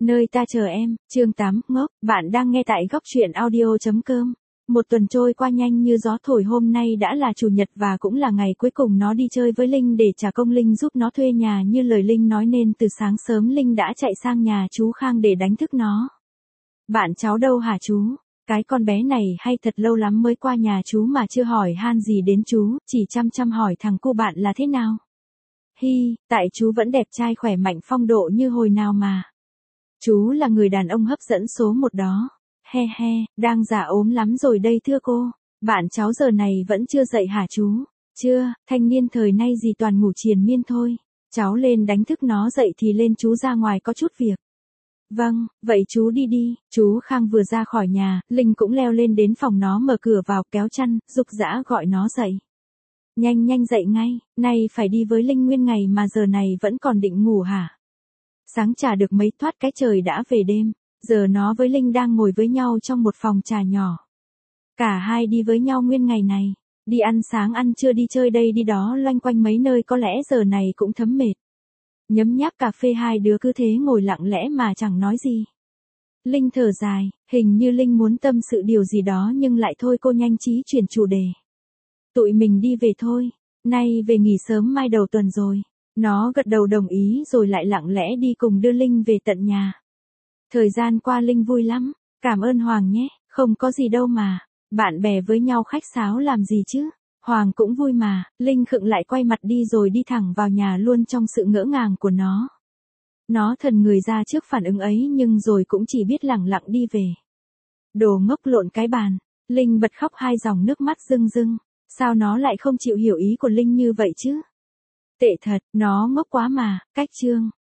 Nơi ta chờ em, chương 8, ngốc, bạn đang nghe tại góc truyện audio.com. Một tuần trôi qua nhanh như gió thổi, hôm nay đã là chủ nhật và cũng là ngày cuối cùng nó đi chơi với Linh để trả công Linh giúp nó thuê nhà như lời Linh nói, nên từ sáng sớm Linh đã chạy sang nhà chú Khang để đánh thức nó. Bạn cháu đâu hả chú? Cái con bé này hay thật, lâu lắm mới qua nhà chú mà chưa hỏi han gì đến chú, chỉ chăm chăm hỏi thằng cu bạn là thế nào. Hi, tại chú vẫn đẹp trai khỏe mạnh phong độ như hồi nào mà. Chú là người đàn ông hấp dẫn số một đó. He he, đang già ốm lắm rồi đây thưa cô. Bạn cháu giờ này vẫn chưa dậy hả chú? Chưa, thanh niên thời nay gì toàn ngủ triền miên thôi. Cháu lên đánh thức nó dậy thì lên, chú ra ngoài có chút việc. Vâng, vậy chú đi đi. Chú Khang vừa ra khỏi nhà, Linh cũng leo lên đến phòng nó, mở cửa vào, kéo chăn, giục giã gọi nó dậy. Nhanh nhanh dậy ngay, nay phải đi với Linh nguyên ngày mà giờ này vẫn còn định ngủ hả? Sáng chả được mấy thoát cái trời đã về đêm, giờ nó với Linh đang ngồi với nhau trong một phòng trà nhỏ. Cả hai đi với nhau nguyên ngày này, đi ăn sáng ăn trưa, đi chơi đây đi đó, loanh quanh mấy nơi, có lẽ giờ này cũng thấm mệt. Nhấm nháp cà phê, hai đứa cứ thế ngồi lặng lẽ mà chẳng nói gì. Linh thở dài, hình như Linh muốn tâm sự điều gì đó nhưng lại thôi, cô nhanh trí chuyển chủ đề. Tụi mình đi về thôi, nay về nghỉ sớm, mai đầu tuần rồi. Nó gật đầu đồng ý rồi lại lặng lẽ đi cùng đưa Linh về tận nhà. Thời gian qua Linh vui lắm, cảm ơn Hoàng nhé, không có gì đâu mà, bạn bè với nhau khách sáo làm gì chứ, Hoàng cũng vui mà. Linh khựng lại, quay mặt đi rồi đi thẳng vào nhà luôn trong sự ngỡ ngàng của nó. Nó thần người ra trước phản ứng ấy nhưng rồi cũng chỉ biết lẳng lặng đi về. Đồ ngốc, lộn cái bàn. Linh bật khóc, hai dòng nước mắt rưng rưng. Sao nó lại không chịu hiểu ý của Linh như vậy chứ? Tệ thật, nó ngốc quá mà. Cách chương